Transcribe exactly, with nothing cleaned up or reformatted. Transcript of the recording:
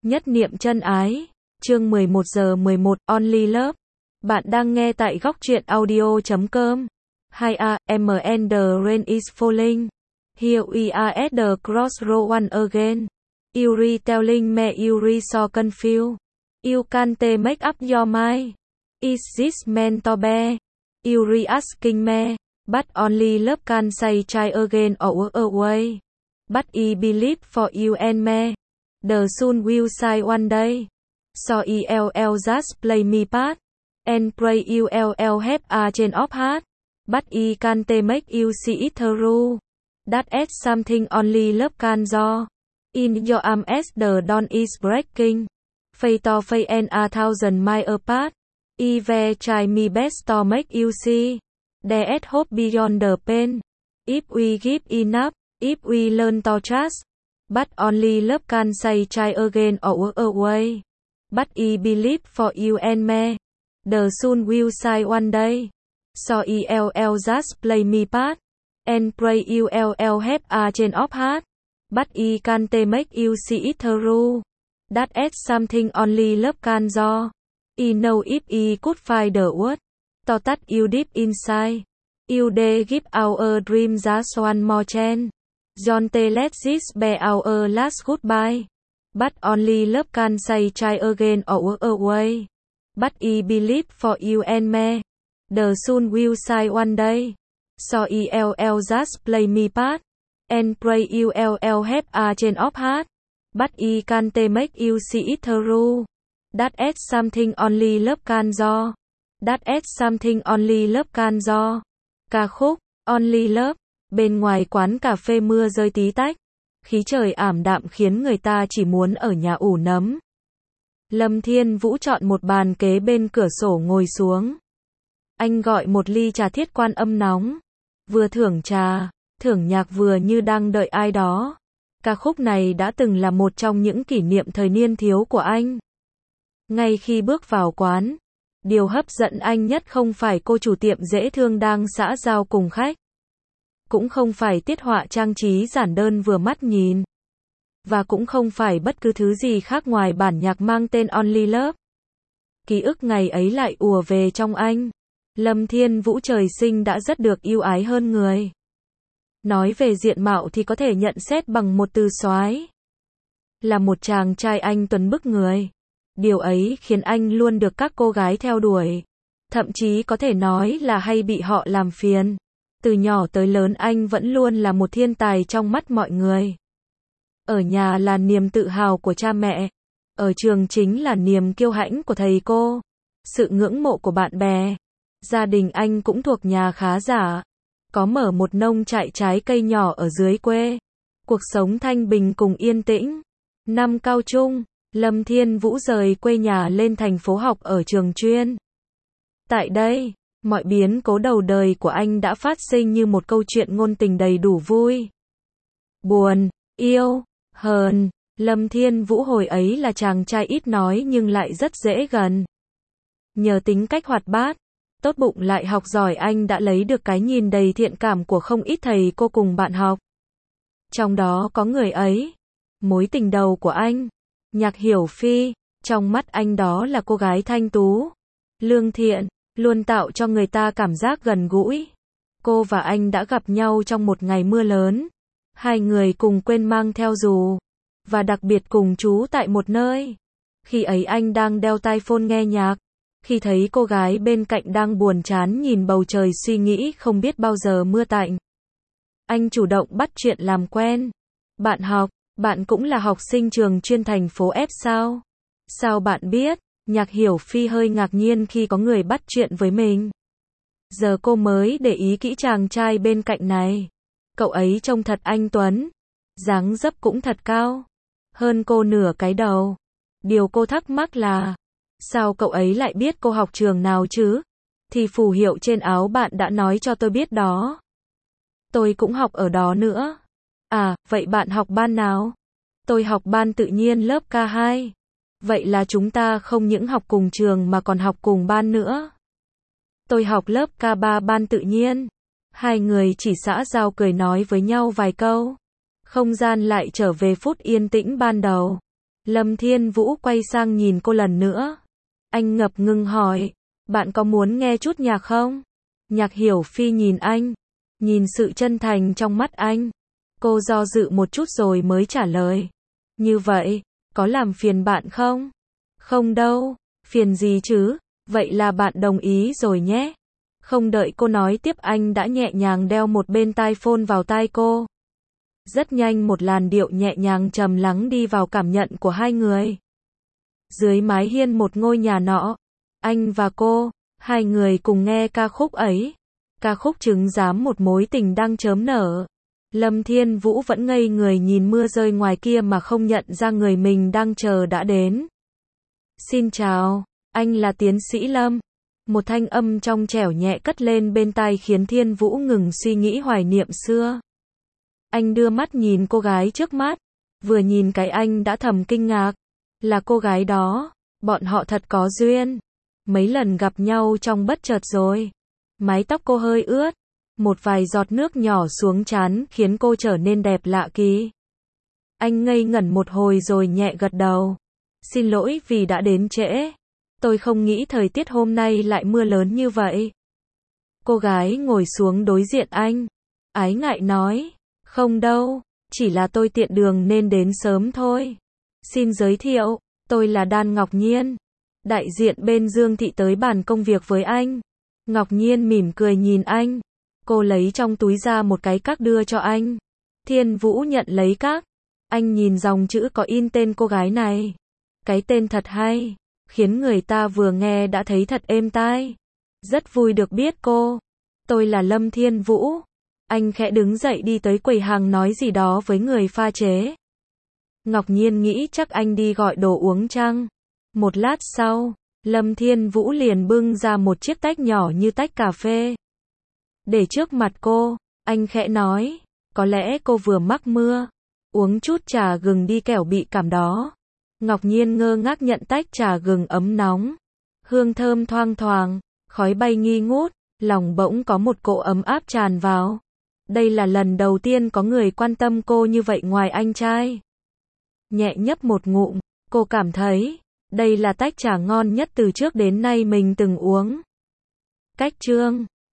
Nhất niệm chân ái. Chương mười một giờ mười một, Only Love. Bạn đang nghe tại góc truyện audio chấm com. Hi a, M and the rain is falling. Here we are at the crossroad one again. You retelling me you re so confused. You can't make up your mind. Is this meant to be? You re asking me. But only love can say try again or walk away. But I believe for you and me. The sun will shine one day. So I will just play me part. And pray you will have a change of heart. But I can't make you see it through. That's something only love can do. In your arms the dawn is breaking. Face to face and a thousand miles apart. I will try my best to make you see. There's hope beyond the pain. If we give enough, if we learn to trust. But only love can say try again or walk away. But I believe for you and me. The sun will shine one day. So I will just play me part. And pray you will have a change of heart. But I can't make you see it through. That's something only love can do. I know if I could find the word to touch you deep inside. You'd give our dream just one more chance. Don't let this be our last goodbye. But only love can say try again or walk away. But I believe for you and me. The sun will shine one day. So I will just play me part. And pray you will have a change of heart. But I can't make you see it through. That's something only love can do. That's something only love can do. Ca khúc Only Love. Bên ngoài quán cà phê mưa rơi tí tách. Khí trời ảm đạm khiến người ta chỉ muốn ở nhà ủ nấm. Lâm Thiên Vũ chọn một bàn kế bên cửa sổ ngồi xuống. Anh gọi một ly trà thiết quan âm nóng. Vừa thưởng trà, thưởng nhạc vừa như đang đợi ai đó. Ca khúc này đã từng là một trong những kỷ niệm thời niên thiếu của anh. Ngay khi bước vào quán, điều hấp dẫn anh nhất không phải cô chủ tiệm dễ thương đang xã giao cùng khách. Cũng không phải tiết họa trang trí giản đơn vừa mắt nhìn. Và cũng không phải bất cứ thứ gì khác ngoài bản nhạc mang tên Only Love. Ký ức ngày ấy lại ùa về trong anh. Lâm Thiên Vũ trời sinh đã rất được yêu ái hơn người. Nói về diện mạo thì có thể nhận xét bằng một từ soái. Là một chàng trai anh tuấn bức người. Điều ấy khiến anh luôn được các cô gái theo đuổi. Thậm chí có thể nói là hay bị họ làm phiền. Từ nhỏ tới lớn anh vẫn luôn là một thiên tài trong mắt mọi người. Ở nhà là niềm tự hào của cha mẹ. Ở trường chính là niềm kiêu hãnh của thầy cô. Sự ngưỡng mộ của bạn bè. Gia đình anh cũng thuộc nhà khá giả. Có mở một nông trại trái cây nhỏ ở dưới quê. Cuộc sống thanh bình cùng yên tĩnh. Năm cao trung, Lâm Thiên Vũ rời quê nhà lên thành phố học ở trường chuyên. Tại đây, mọi biến cố đầu đời của anh đã phát sinh như một câu chuyện ngôn tình đầy đủ vui. Buồn, yêu, hờn. Lâm Thiên Vũ hồi ấy là chàng trai ít nói nhưng lại rất dễ gần. Nhờ tính cách hoạt bát, tốt bụng lại học giỏi anh đã lấy được cái nhìn đầy thiện cảm của không ít thầy cô cùng bạn học. Trong đó có người ấy, mối tình đầu của anh, Nhạc Hiểu Phi. Trong mắt anh đó là cô gái thanh tú, lương thiện, luôn tạo cho người ta cảm giác gần gũi. Cô và anh đã gặp nhau trong một ngày mưa lớn. Hai người cùng quên mang theo dù. Và đặc biệt cùng trú tại một nơi. Khi ấy anh đang đeo tai phone nghe nhạc. Khi thấy cô gái bên cạnh đang buồn chán nhìn bầu trời suy nghĩ không biết bao giờ mưa tạnh. Anh chủ động bắt chuyện làm quen. Bạn học, bạn cũng là học sinh trường chuyên thành phố F sao? Sao bạn biết? Nhạc Hiểu Phi hơi ngạc nhiên khi có người bắt chuyện với mình. Giờ cô mới để ý kỹ chàng trai bên cạnh này. Cậu ấy trông thật anh tuấn. Dáng dấp cũng thật cao. Hơn cô nửa cái đầu. Điều cô thắc mắc là, sao cậu ấy lại biết cô học trường nào chứ? Thì phù hiệu trên áo bạn đã nói cho tôi biết đó. Tôi cũng học ở đó nữa. À, vậy bạn học ban nào? Tôi học ban tự nhiên lớp K hai. Vậy là chúng ta không những học cùng trường mà còn học cùng ban nữa. Tôi học lớp K ba ban tự nhiên. Hai người chỉ xã giao cười nói với nhau vài câu. Không gian lại trở về phút yên tĩnh ban đầu. Lâm Thiên Vũ quay sang nhìn cô lần nữa. Anh ngập ngừng hỏi, bạn có muốn nghe chút nhạc không? Nhạc Hiểu Phi nhìn anh, nhìn sự chân thành trong mắt anh. Cô do dự một chút rồi mới trả lời. Như vậy, có làm phiền bạn không? Không đâu, phiền gì chứ, vậy là bạn đồng ý rồi nhé. Không đợi cô nói tiếp anh đã nhẹ nhàng đeo một bên tai phone vào tai cô. Rất nhanh một làn điệu nhẹ nhàng trầm lắng đi vào cảm nhận của hai người. Dưới mái hiên một ngôi nhà nọ, anh và cô, hai người cùng nghe ca khúc ấy. Ca khúc chứng giám một mối tình đang chớm nở. Lâm Thiên Vũ vẫn ngây người nhìn mưa rơi ngoài kia mà không nhận ra người mình đang chờ đã đến. Xin chào, anh là tiến sĩ Lâm. Một thanh âm trong trẻo nhẹ cất lên bên tai khiến Thiên Vũ ngừng suy nghĩ hoài niệm xưa. Anh đưa mắt nhìn cô gái trước mắt, vừa nhìn cái anh đã thầm kinh ngạc, là cô gái đó, bọn họ thật có duyên. Mấy lần gặp nhau trong bất chợt rồi. Mái tóc cô hơi ướt, một vài giọt nước nhỏ xuống trán khiến cô trở nên đẹp lạ kỳ. Anh ngây ngẩn một hồi rồi nhẹ gật đầu. Xin lỗi vì đã đến trễ. Tôi không nghĩ thời tiết hôm nay lại mưa lớn như vậy. Cô gái ngồi xuống đối diện anh. Ái ngại nói, không đâu, chỉ là tôi tiện đường nên đến sớm thôi. Xin giới thiệu, tôi là Đan Ngọc Nhiên. Đại diện bên Dương Thị tới bàn công việc với anh. Ngọc Nhiên mỉm cười nhìn anh. Cô lấy trong túi ra một cái các đưa cho anh. Thiên Vũ nhận lấy các. Anh nhìn dòng chữ có in tên cô gái này. Cái tên thật hay, khiến người ta vừa nghe đã thấy thật êm tai. Rất vui được biết cô. Tôi là Lâm Thiên Vũ. Anh khẽ đứng dậy đi tới quầy hàng nói gì đó với người pha chế. Ngọc Nhiên nghĩ chắc anh đi gọi đồ uống chăng. Một lát sau, Lâm Thiên Vũ liền bưng ra một chiếc tách nhỏ như tách cà phê. Để trước mặt cô, anh khẽ nói, có lẽ cô vừa mắc mưa. Uống chút trà gừng đi kẻo bị cảm đó. Ngọc Nhiên ngơ ngác nhận tách trà gừng ấm nóng. Hương thơm thoang thoảng, khói bay nghi ngút, lòng bỗng có một cỗ ấm áp tràn vào. Đây là lần đầu tiên có người quan tâm cô như vậy ngoài anh trai. Nhẹ nhấp một ngụm, cô cảm thấy, đây là tách trà ngon nhất từ trước đến nay mình từng uống. Cách chương